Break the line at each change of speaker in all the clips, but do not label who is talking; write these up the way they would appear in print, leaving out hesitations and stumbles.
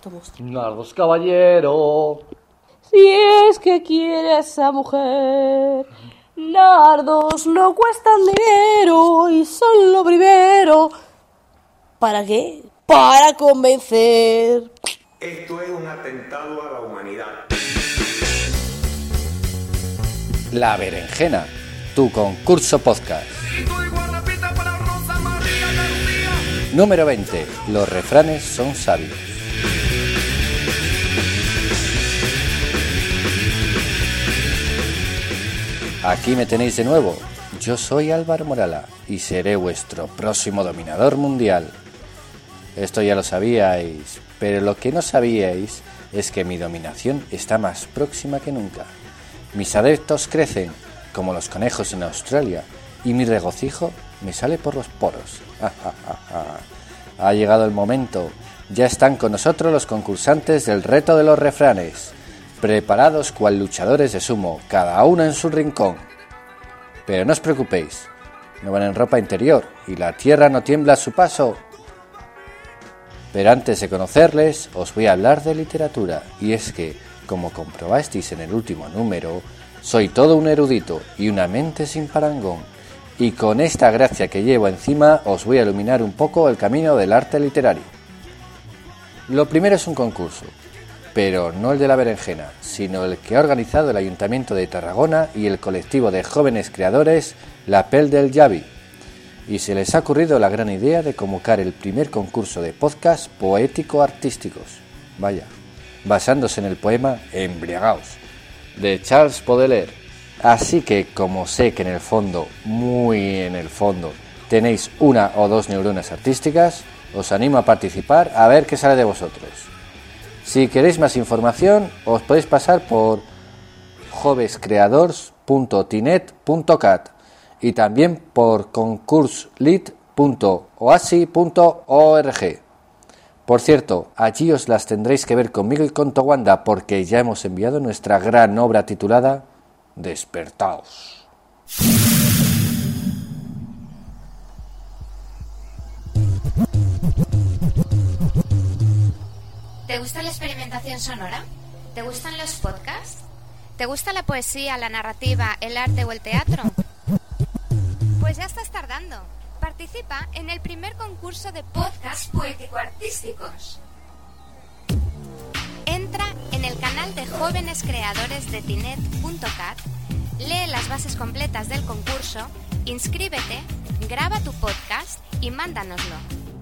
Nardos caballero.
Si es que quiere a esa mujer, nardos no cuestan dinero y son lo primero. ¿Para qué? Para convencer.
Esto es un atentado a la humanidad.
La Berenjena, tu concurso podcast. Número 20. Los refranes son sabios. Aquí me tenéis de nuevo. Yo soy Álvaro Morala y seré vuestro próximo dominador mundial. Esto ya lo sabíais, pero lo que no sabíais es que mi dominación está más próxima que nunca. Mis adeptos crecen como los conejos en Australia y mi regocijo me sale por los poros. Ha llegado el momento. Ya están con nosotros los concursantes del reto de los refranes, preparados cual luchadores de sumo, cada uno en su rincón. Pero no os preocupéis, no van en ropa interior y la tierra no tiembla a su paso. Pero antes de conocerles, os voy a hablar de literatura, y es que, como comprobasteis en el último número, soy todo un erudito y una mente sin parangón, y con esta gracia que llevo encima os voy a iluminar un poco el camino del arte literario. Lo primero es un concurso, pero no el de la Berenjena, sino el que ha organizado el Ayuntamiento de Tarragona y el colectivo de jóvenes creadores La Pel del Llavi, y se les ha ocurrido la gran idea de convocar el primer concurso de podcast poético-artísticos, vaya, basándose en el poema Embriagaos, de Charles Baudelaire. Así que, como sé que en el fondo, muy en el fondo, tenéis una o dos neuronas artísticas, os animo a participar a ver qué sale de vosotros. Si queréis más información, os podéis pasar por jovescreadors.tinet.cat y también por concurslit.oasi.org. Por cierto, allí os las tendréis que ver conmigo y con Towanda, porque ya hemos enviado nuestra gran obra titulada Despertaos.
¿Te gusta la experimentación sonora? ¿Te gustan los podcasts? ¿Te gusta la poesía, la narrativa, el arte o el teatro? Pues ya estás tardando. Participa en el primer concurso de podcasts poético-artísticos. Entra en el canal de jóvenes creadores de tinet.cat, lee las bases completas del concurso, inscríbete, graba tu podcast y mándanoslo.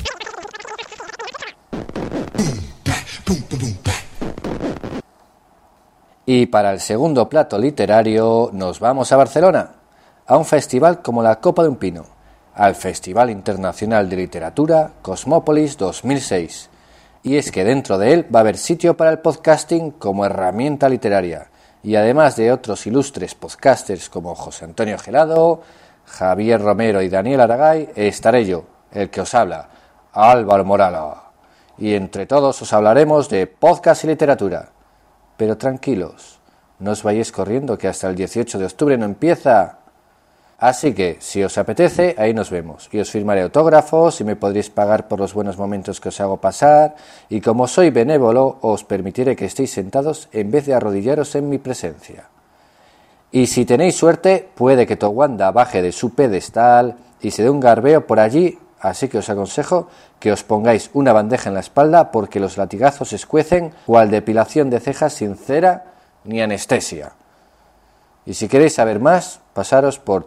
Y para el segundo plato literario nos vamos a Barcelona, a un festival como la Copa de un Pino, al Festival Internacional de Literatura Cosmópolis 2006. Y es que dentro de él va a haber sitio para el podcasting como herramienta literaria, y además de otros ilustres podcasters como José Antonio Gelado, Javier Romero y Daniel Aragay, estaré yo, el que os habla, Álvaro Morala. Y entre todos os hablaremos de podcast y literatura. Pero tranquilos, no os vayáis corriendo que hasta el 18 de octubre no empieza. Así que, si os apetece, ahí nos vemos. Y os firmaré autógrafos y me podréis pagar por los buenos momentos que os hago pasar. Y como soy benévolo, os permitiré que estéis sentados en vez de arrodillaros en mi presencia. Y si tenéis suerte, puede que Towanda baje de su pedestal y se dé un garbeo por allí. Así que os aconsejo que os pongáis una bandeja en la espalda porque los latigazos escuecen cual depilación de cejas sin cera ni anestesia. Y si queréis saber más, pasaros por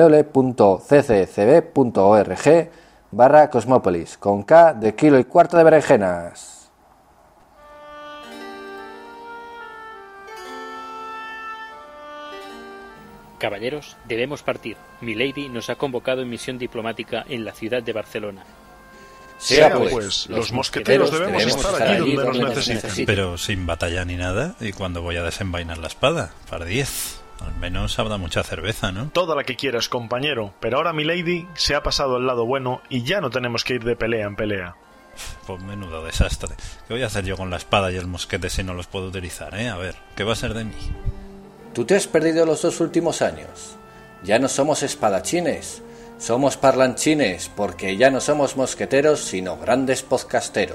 www.cccb.org/Cosmópolis, con K de kilo y cuarto de berenjenas.
Caballeros, debemos partir. Milady nos ha convocado en misión diplomática en la ciudad de Barcelona.
Sea pues, los mosqueteros debemos estar allí donde nos necesiten.
Pero sin batalla ni nada, ¿y cuando voy a desenvainar la espada? Para 10. Al menos habrá mucha cerveza, ¿no?
Toda la que quieras, compañero. Pero ahora Milady se ha pasado al lado bueno y ya no tenemos que ir de pelea en pelea.
Pues menudo desastre. ¿Qué voy a hacer yo con la espada y el mosquete si no los puedo utilizar, A ver, ¿qué va a ser de mí?
Tú te has perdido los 2 últimos años. Ya no somos espadachines, somos parlanchines, porque ya no somos mosqueteros, sino grandes podcasteros.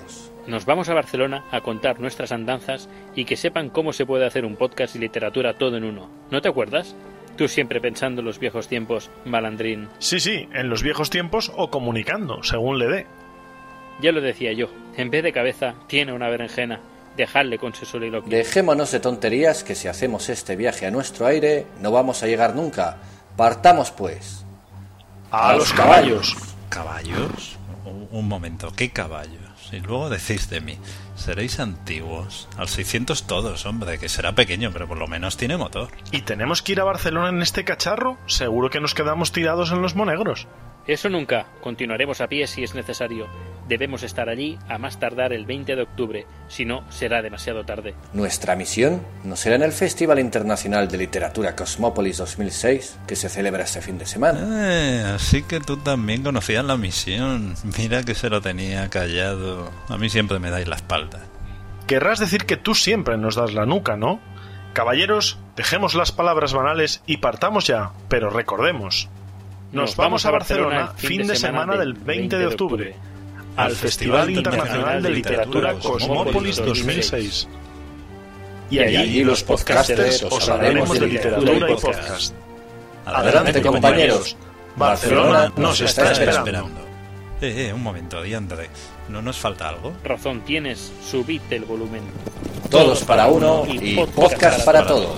Nos vamos a Barcelona a contar nuestras andanzas y que sepan cómo se puede hacer un podcast y literatura todo en uno. ¿No te acuerdas? Tú siempre pensando en los viejos tiempos, malandrín.
Sí, en los viejos tiempos o comunicando, según le dé.
Ya lo decía yo, en vez de cabeza, tiene una berenjena. Dejadle con su soliloquio.
Dejémonos de tonterías, que si hacemos este viaje a nuestro aire, no vamos a llegar nunca. Partamos, pues.
¡A los caballos!
¿Caballos? Un momento, ¿qué caballos? Y luego decís de mí, seréis antiguos. Al 600 todos, hombre, que será pequeño, pero por lo menos tiene motor.
¿Y tenemos que ir a Barcelona en este cacharro? Seguro que nos quedamos tirados en los monegros.
Eso nunca. Continuaremos a pie si es necesario. Debemos estar allí a más tardar el 20 de octubre, si no, será demasiado tarde.
Nuestra misión no será en el Festival Internacional de Literatura Cosmópolis 2006, que se celebra este fin de semana.
Así que tú también conocías la misión. Mira que se lo tenía callado. A mí siempre me dais la espalda.
Querrás decir que tú siempre nos das la nuca, ¿no? Caballeros, dejemos las palabras banales y partamos ya, pero recordemos. Nos vamos a Barcelona fin de semana del 20 de octubre. Al Festival Internacional de Literatura Cosmópolis 2006. Y allí los podcasters os hablaremos de literatura y podcast. Adelante, compañeros. Barcelona nos está esperando.
Un momento, diantre. ¿No nos falta algo?
Razón tienes, subid el volumen.
Todos para uno y podcast para todos.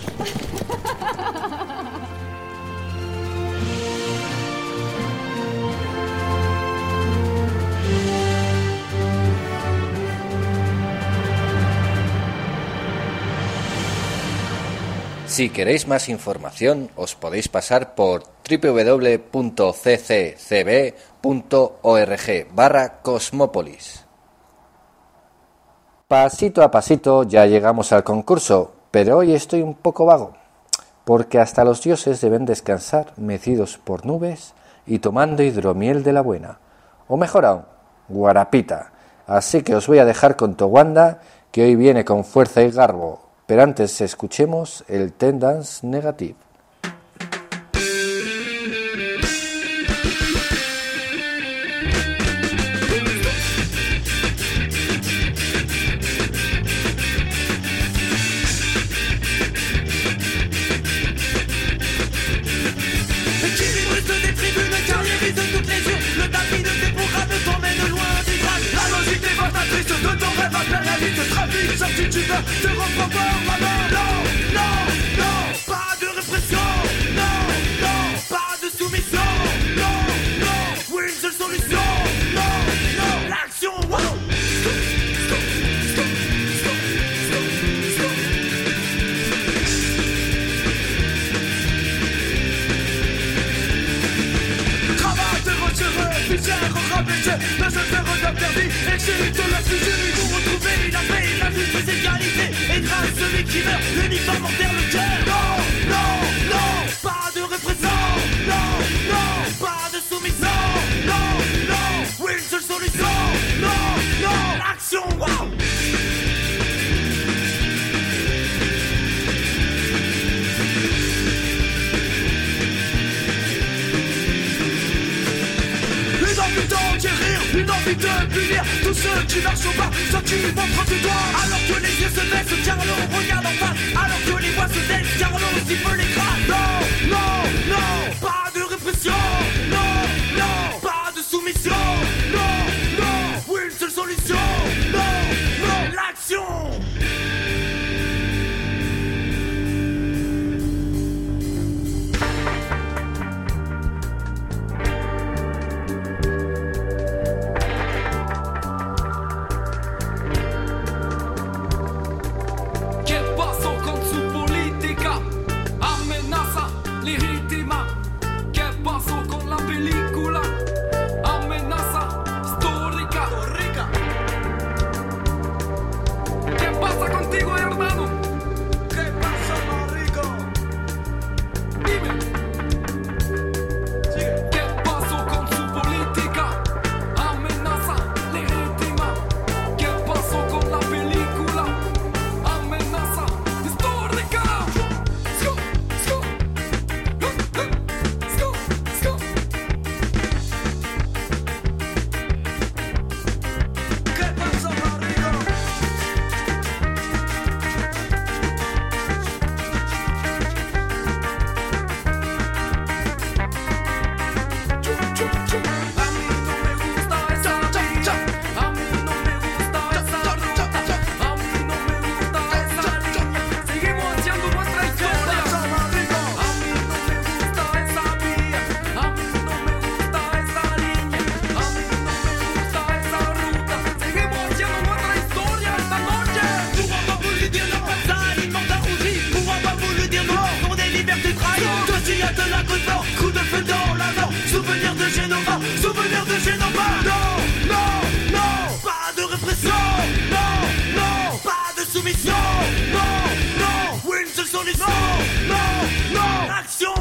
Si queréis más información, os podéis pasar por www.cccb.org/Cosmópolis. Pasito a pasito ya llegamos al concurso, pero hoy estoy un poco vago, porque hasta los dioses deben descansar mecidos por nubes y tomando hidromiel de la buena, o mejor aún, guarapita. Así que os voy a dejar con Towanda, que hoy viene con fuerza y garbo. Pero antes escuchemos el Tendance Negative.
Une envie de punir tous ceux qui marchent pas, ceux qui montrent du doigt. Alors que les yeux se baissent, Carlo regarde en face. Alors que les voix se taisent, Carlo siffle les crânes. Non, non, non, pas de répression. Non, non, pas de soumission. Non, non, oui, une seule solution. Non, non, l'action. jette la goutte d'or, coup de feu dans l'avant. Souvenir de Genova, souvenir de Genova. Non, non, non, pas de répression. Non, non, pas de soumission. Non, non, oui, une seule solution. Non, non, action.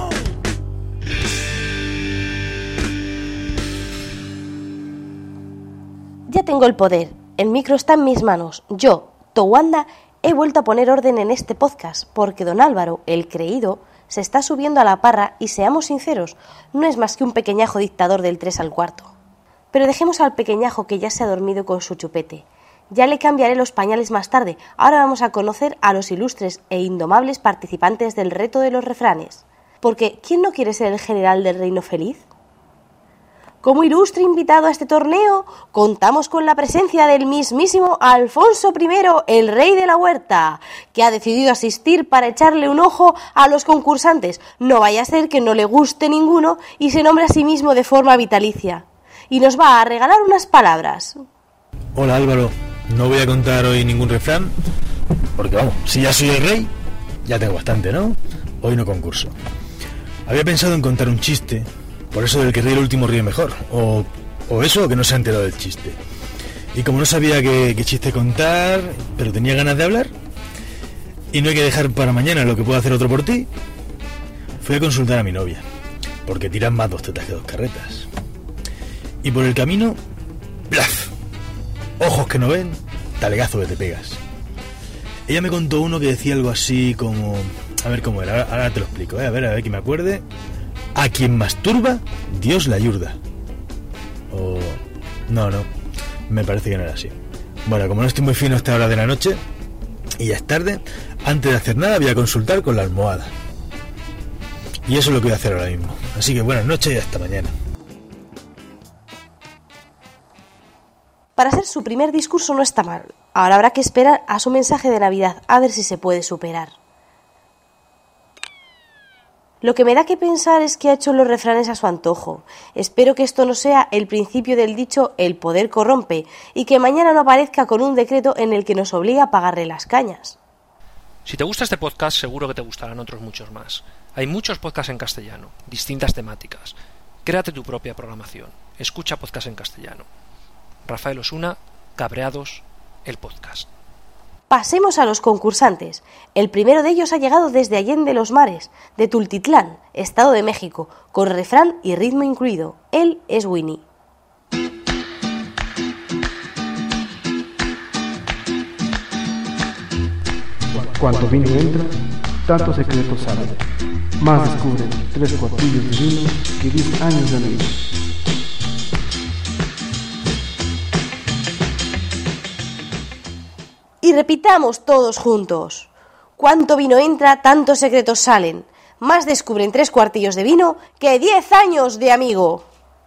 Ya tengo el poder, el micro está en mis manos. Yo, Towanda, he vuelto a poner orden en este podcast porque don Álvaro, el creído, se está subiendo a la parra y seamos sinceros, no es más que un pequeñajo dictador del 3 al cuarto. Pero dejemos al pequeñajo que ya se ha dormido con su chupete. Ya le cambiaré los pañales más tarde. Ahora vamos a conocer a los ilustres e indomables participantes del reto de los refranes. Porque, ¿quién no quiere ser el general del reino feliz? Como ilustre invitado a este torneo, contamos con la presencia del mismísimo Alfonso I, el rey de la huerta, que ha decidido asistir para echarle un ojo a los concursantes. No vaya a ser que no le guste ninguno y se nombre a sí mismo de forma vitalicia. Y nos va a regalar unas palabras.
Hola Álvaro, no voy a contar hoy ningún refrán, porque vamos, si ya soy el rey, ya tengo bastante, ¿no? Hoy no concurso. Había pensado en contar un chiste, por eso del que ríe el último ríe mejor, o eso, o que no se ha enterado del chiste. Y como no sabía qué chiste contar, pero tenía ganas de hablar, y no hay que dejar para mañana lo que pueda hacer otro por ti, fui a consultar a mi novia, porque tiran más 2 tetas que 2 carretas. Y por el camino, ¡plaf! Ojos que no ven, talegazo que te pegas. Ella me contó uno que decía algo así como... A ver cómo era, ahora te lo explico, a ver que me acuerde. A quien masturba, Dios la ayuda. O... No, me parece que no era así. Bueno, como no estoy muy fino a esta hora de la noche, y ya es tarde, antes de hacer nada voy a consultar con la almohada. Y eso es lo que voy a hacer ahora mismo. Así que buenas noches y hasta mañana.
Para hacer su primer discurso no está mal. Ahora habrá que esperar a su mensaje de Navidad, a ver si se puede superar. Lo que me da que pensar es que ha hecho los refranes a su antojo. Espero que esto no sea el principio del dicho «el poder corrompe» y que mañana no aparezca con un decreto en el que nos obliga a pagarle las cañas.
Si te gusta este podcast, seguro que te gustarán otros muchos más. Hay muchos podcasts en castellano, distintas temáticas. Créate tu propia programación. Escucha podcast en castellano. Rafael Osuna, Cabreados, el podcast.
Pasemos a los concursantes. El primero de ellos ha llegado desde Allende los Mares, de Tultitlán, Estado de México, con refrán y ritmo incluido. Él es Winnie.
Cuanto vino entra, tanto secreto sale. Más descubren 3 cuartillos de vino que 10 años de amigo.
Y repitamos todos juntos. Cuanto vino entra, tantos secretos salen. Más descubren 3 cuartillos de vino que 10 años de amigo.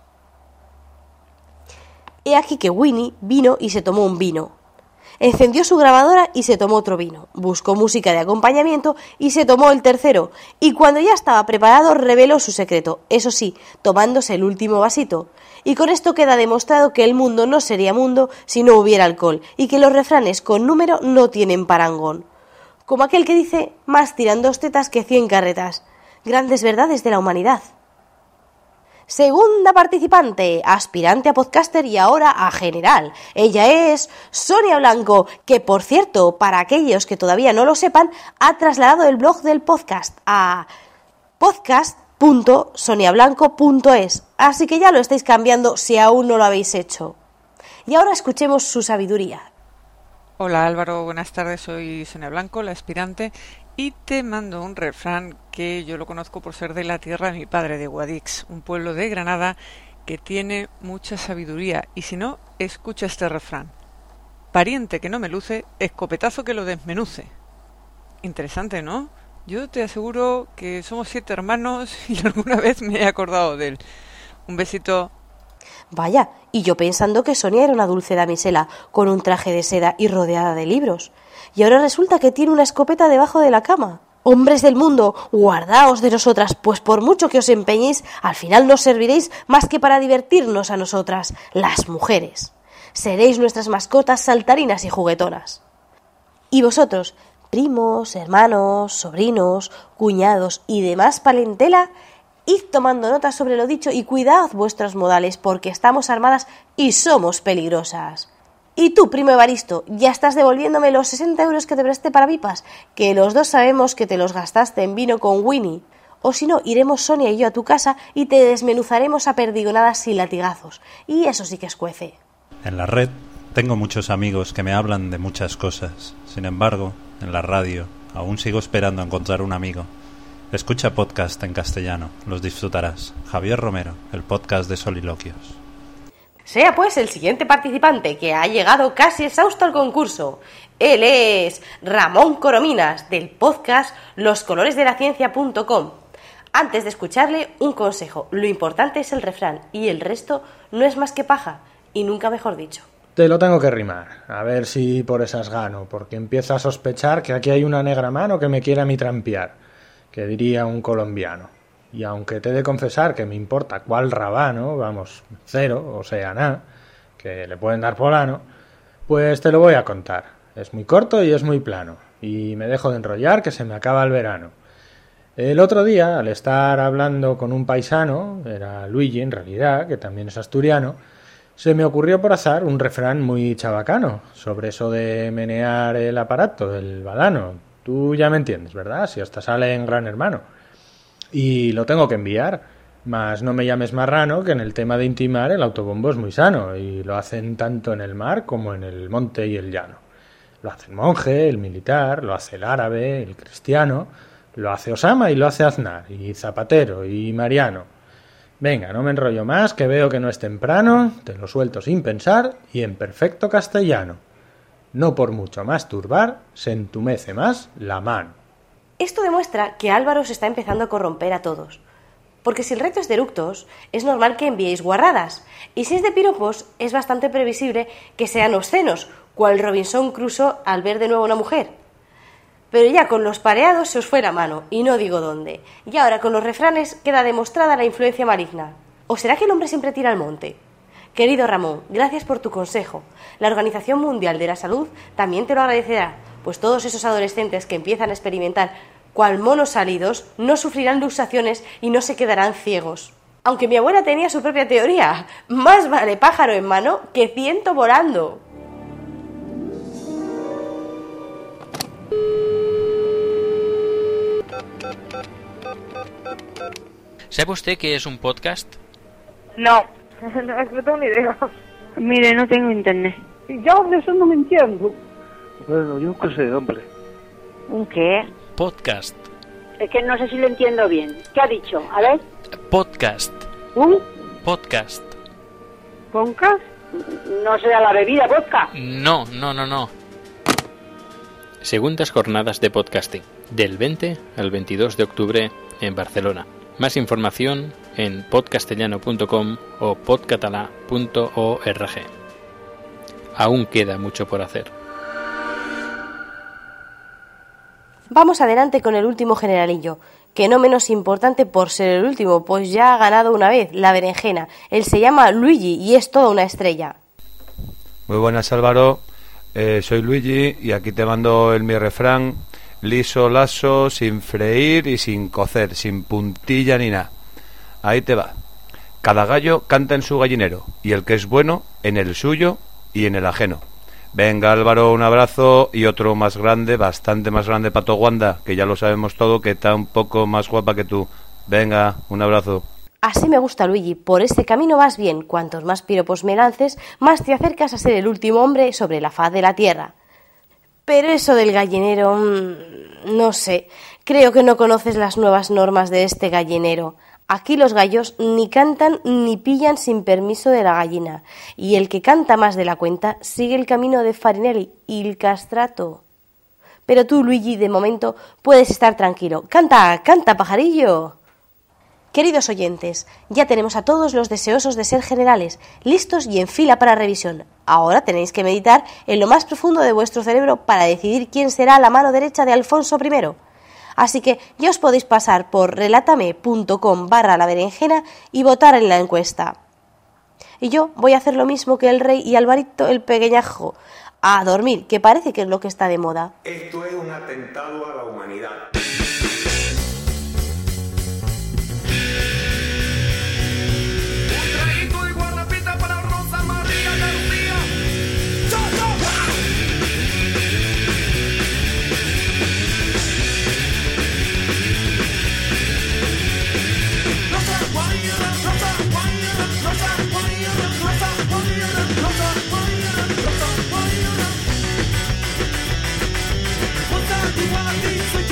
He aquí que Winnie vino y se tomó un vino. Encendió su grabadora y se tomó otro vino. Buscó música de acompañamiento y se tomó el tercero. Y cuando ya estaba preparado, reveló su secreto. Eso sí, tomándose el último vasito. Y con esto queda demostrado que el mundo no sería mundo si no hubiera alcohol. Y que los refranes con número no tienen parangón. Como aquel que dice, más tiran 2 tetas que 100 carretas. Grandes verdades de la humanidad. Segunda participante, aspirante a podcaster y ahora a general. Ella es Sonia Blanco, que por cierto, para aquellos que todavía no lo sepan, ha trasladado el blog del podcast a podcast.soniablanco.es. Así que ya lo estáis cambiando si aún no lo habéis hecho. Y ahora escuchemos su sabiduría.
Hola Álvaro, buenas tardes, soy Sonia Blanco, la aspirante, y te mando un refrán que yo lo conozco por ser de la tierra de mi padre, de Guadix, un pueblo de Granada que tiene mucha sabiduría, y si no, escucha este refrán. Pariente que no me luce, escopetazo que lo desmenuce. Interesante, ¿no? Yo te aseguro que somos 7 hermanos y alguna vez me he acordado de él. Un besito.
Vaya, y yo pensando que Sonia era una dulce damisela con un traje de seda y rodeada de libros. Y ahora resulta que tiene una escopeta debajo de la cama. Hombres del mundo, guardaos de nosotras, pues por mucho que os empeñéis, al final no serviréis más que para divertirnos a nosotras, las mujeres. Seréis nuestras mascotas saltarinas y juguetonas. Y vosotros, primos, hermanos, sobrinos, cuñados y demás parentela, id tomando notas sobre lo dicho y cuidad vuestros modales, porque estamos armadas y somos peligrosas. Y tú, primo Evaristo, ya estás devolviéndome los 60 euros que te presté para pipas, que los dos sabemos que te los gastaste en vino con Winnie. O si no, iremos Sonia y yo a tu casa y te desmenuzaremos a perdigonadas y latigazos. Y eso sí que escuece.
En la red tengo muchos amigos que me hablan de muchas cosas. Sin embargo, en la radio aún sigo esperando encontrar un amigo. Escucha podcast en castellano, los disfrutarás. Javier Romero, el podcast de soliloquios.
Sea pues el siguiente participante, que ha llegado casi exhausto al concurso. Él es Ramón Corominas, del podcast loscoloresdelaciencia.com. Antes de escucharle, un consejo. Lo importante es el refrán y el resto no es más que paja, y nunca mejor dicho.
Te lo tengo que rimar, a ver si por esas gano, porque empiezo a sospechar que aquí hay una negra mano que me quiere a mí trampear, que diría un colombiano. Y aunque te he de confesar que me importa cuál rabano, vamos, cero, o sea, nada, que le pueden dar polano, pues te lo voy a contar. Es muy corto y es muy plano, y me dejo de enrollar que se me acaba el verano. El otro día, al estar hablando con un paisano, era Luigi en realidad, que también es asturiano, se me ocurrió por azar un refrán muy chabacano sobre eso de menear el aparato, el badano. Tú ya me entiendes, ¿verdad? Si hasta sale en Gran Hermano. Y lo tengo que enviar, mas no me llames marrano, que en el tema de intimar el autobombo es muy sano, y lo hacen tanto en el mar como en el monte y el llano. Lo hace el monje, el militar, lo hace el árabe, el cristiano, lo hace Osama y lo hace Aznar, y Zapatero, y Mariano. Venga, no me enrollo más, que veo que no es temprano, te lo suelto sin pensar y en perfecto castellano. No por mucho masturbar, se entumece más la mano.
Esto demuestra que Álvaro se está empezando a corromper a todos. Porque si el reto es de eructos, es normal que enviéis guarradas. Y si es de piropos, es bastante previsible que sean obscenos, cual Robinson Crusoe al ver de nuevo una mujer. Pero ya con los pareados se os fue la mano, y no digo dónde. Y ahora con los refranes queda demostrada la influencia maligna. ¿O será que el hombre siempre tira al monte? Querido Ramón, gracias por tu consejo. La Organización Mundial de la Salud también te lo agradecerá, pues todos esos adolescentes que empiezan a experimentar cual monos salidos no sufrirán luxaciones y no se quedarán ciegos. Aunque mi abuela tenía su propia teoría, más vale pájaro en mano que ciento volando.
¿Sabe usted qué es un podcast?
No, no tengo ni idea.
Mire, no tengo internet.
Yo de eso no me entiendo.
Bueno, yo qué sé, hombre.
¿Un qué?
Podcast.
Es que no sé si lo entiendo bien. ¿Qué ha dicho? A ver.
Podcast.
¿Un?
Podcast.
¿Podcast?
¿No será la bebida vodka?
No. Segundas jornadas de podcasting, del 20 al 22 de octubre en Barcelona. Más información en podcastellano.com o podcatalà.org. Aún queda mucho por hacer.
Vamos adelante con el último generalillo, que no menos importante por ser el último, pues ya ha ganado una vez, la berenjena. Él se llama Luigi y es toda una estrella.
Muy buenas, Álvaro. Soy Luigi y aquí te mando mi refrán: liso, laso, sin freír y sin cocer, sin puntilla ni nada. Ahí te va. Cada gallo canta en su gallinero, y el que es bueno en el suyo y en el ajeno. Venga, Álvaro, un abrazo y otro más grande, bastante más grande para tu Wanda, que ya lo sabemos todo, que está un poco más guapa que tú. Venga, un abrazo.
Así me gusta, Luigi, por este camino vas bien. Cuantos más piropos me lances, más te acercas a ser el último hombre sobre la faz de la tierra. Pero eso del gallinero, no sé, creo que no conoces las nuevas normas de este gallinero. Aquí los gallos ni cantan ni pillan sin permiso de la gallina, y el que canta más de la cuenta sigue el camino de Farinelli y el castrato. Pero tú, Luigi, de momento puedes estar tranquilo. ¡Canta, canta, pajarillo! Queridos oyentes, ya tenemos a todos los deseosos de ser generales, listos y en fila para revisión. Ahora tenéis que meditar en lo más profundo de vuestro cerebro para decidir quién será la mano derecha de Alfonso I. Así que ya os podéis pasar por relatame.com/la berenjena y votar en la encuesta. Y yo voy a hacer lo mismo que el rey y Alvarito el pequeñajo. A dormir, que parece que es lo que está de moda.
Esto es un atentado a la humanidad.
paradis, soy